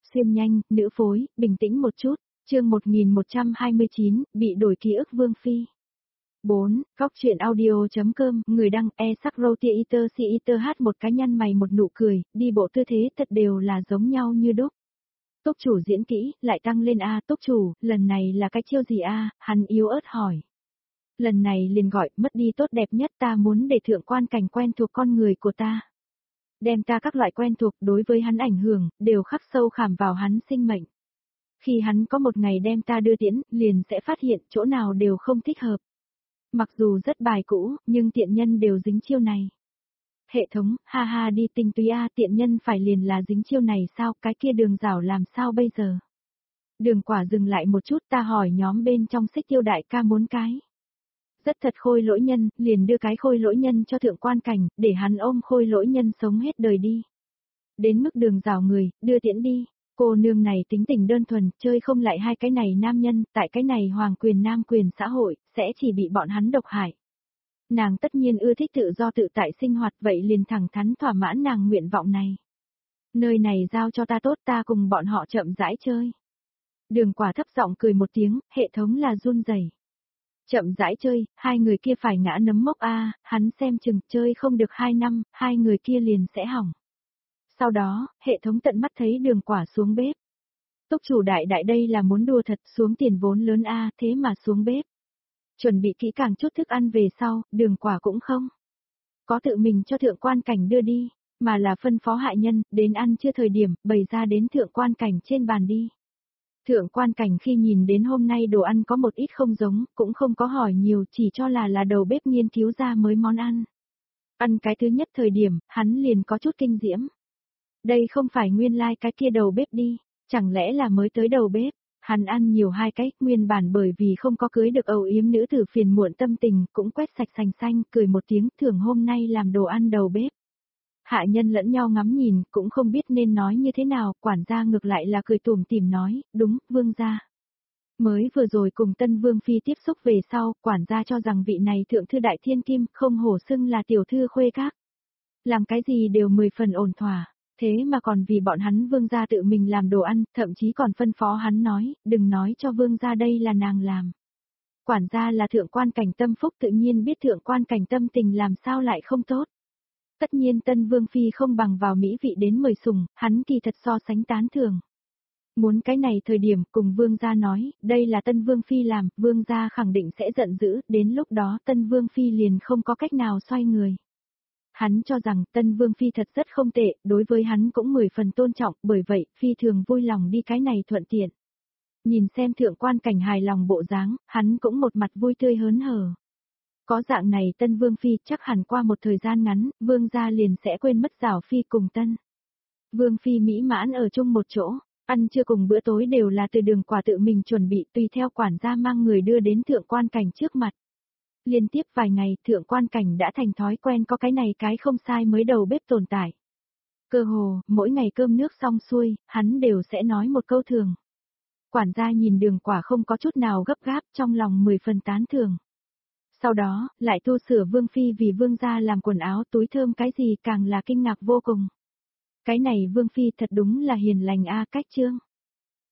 Xuyên nhanh, nữ phối, bình tĩnh một chút, chương 1129, bị đổi ký ức Vương Phi. 4. Góc truyện audio.com, người đăng, sắc roti eater si eater hát một cái nhăn mày một nụ cười, đi bộ tư thế thật đều là giống nhau như đúc. Túc chủ diễn kỹ, lại tăng lên a, túc chủ, lần này là cái chiêu gì a, hắn yếu ớt hỏi. Lần này liền gọi, mất đi tốt đẹp nhất, ta muốn để thượng quan cảnh quen thuộc con người của ta. Đem ta các loại quen thuộc đối với hắn ảnh hưởng, đều khắc sâu khảm vào hắn sinh mệnh. Khi hắn có một ngày đem ta đưa tiễn, liền sẽ phát hiện chỗ nào đều không thích hợp. Mặc dù rất bài cũ, nhưng tiện nhân đều dính chiêu này. Hệ thống, ha ha đi tinh túy a, tiện nhân phải liền là dính chiêu này sao, cái kia đường rảo làm sao bây giờ? Đường quả dừng lại một chút, ta hỏi nhóm bên trong Xích Tiêu đại ca muốn cái. Rất thật khôi lỗi nhân, liền đưa cái khôi lỗi nhân cho thượng quan cảnh, để hắn ôm khôi lỗi nhân sống hết đời đi. Đến mức đường rào người, đưa tiễn đi. Cô nương này tính tình đơn thuần, chơi không lại hai cái này nam nhân, tại cái này hoàng quyền nam quyền xã hội, sẽ chỉ bị bọn hắn độc hại. Nàng tất nhiên ưa thích tự do tự tại sinh hoạt, vậy liền thẳng thắn thỏa mãn nàng nguyện vọng này. Nơi này giao cho ta tốt, ta cùng bọn họ chậm rãi chơi. Đường quả thấp giọng cười một tiếng, hệ thống là run rẩy. Chậm rãi chơi, hai người kia phải ngã nấm mốc a, hắn xem chừng chơi không được 2 năm, hai người kia liền sẽ hỏng. Sau đó, hệ thống tận mắt thấy đường quả xuống bếp. Túc chủ đại đại đây là muốn đùa thật, xuống tiền vốn lớn a, thế mà xuống bếp. Chuẩn bị kỹ càng chút thức ăn về sau, đường quả cũng không có tự mình cho thượng quan cảnh đưa đi, mà là phân phó hạ nhân, đến ăn chưa thời điểm, bày ra đến thượng quan cảnh trên bàn đi. Thượng quan cảnh khi nhìn đến hôm nay đồ ăn có một ít không giống, cũng không có hỏi nhiều, chỉ cho là đầu bếp nghiên cứu ra mới món ăn. Ăn cái thứ nhất thời điểm, hắn liền có chút kinh diễm. Đây không phải nguyên lai cái kia đầu bếp đi, chẳng lẽ là mới tới đầu bếp. Hắn ăn nhiều hai cái, nguyên bản bởi vì không có cưới được âu yếm nữ tử phiền muộn tâm tình, cũng quét sạch sành xanh, cười một tiếng, thường hôm nay làm đồ ăn đầu bếp. Hạ nhân lẫn nhau ngắm nhìn, cũng không biết nên nói như thế nào, quản gia ngược lại là cười tủm tỉm nói, đúng, vương gia. Mới vừa rồi cùng tân vương phi tiếp xúc về sau, quản gia cho rằng vị này thượng thư đại thiên kim, không hổ xưng là tiểu thư khuê các. Làm cái gì đều 10 phần ổn thỏa, thế mà còn vì bọn hắn vương gia tự mình làm đồ ăn, thậm chí còn phân phó hắn nói, đừng nói cho vương gia đây là nàng làm. Quản gia là thượng quan cảnh tâm phúc tự nhiên biết thượng quan cảnh tâm tình làm sao lại không tốt. Tất nhiên tân vương phi không bằng vào mỹ vị đến 10 sùng, hắn kỳ thật so sánh tán thường. Muốn cái này thời điểm cùng vương gia nói, đây là tân vương phi làm, vương gia khẳng định sẽ giận dữ, đến lúc đó tân vương phi liền không có cách nào xoay người. Hắn cho rằng tân vương phi thật rất không tệ, đối với hắn cũng 10 phần tôn trọng, bởi vậy phi thường vui lòng đi cái này thuận tiện. Nhìn xem thượng quan cảnh hài lòng bộ dáng, hắn cũng một mặt vui tươi hớn hở. Có dạng này tân vương phi chắc hẳn qua một thời gian ngắn, vương gia liền sẽ quên mất giảo phi cùng tân. Vương phi mỹ mãn ở chung một chỗ, ăn trưa cùng bữa tối đều là từ đường quả tự mình chuẩn bị tùy theo quản gia mang người đưa đến thượng quan cảnh trước mặt. Liên tiếp vài ngày thượng quan cảnh đã thành thói quen có cái này cái không sai mới đầu bếp tồn tại. Cơ hồ, mỗi ngày cơm nước xong xuôi, hắn đều sẽ nói một câu thường. Quản gia nhìn đường quả không có chút nào gấp gáp trong lòng 10 phần tán thường. Sau đó, lại tu sửa vương phi vì vương gia làm quần áo túi thơm cái gì càng là kinh ngạc vô cùng. Cái này vương phi thật đúng là hiền lành a, cách chương.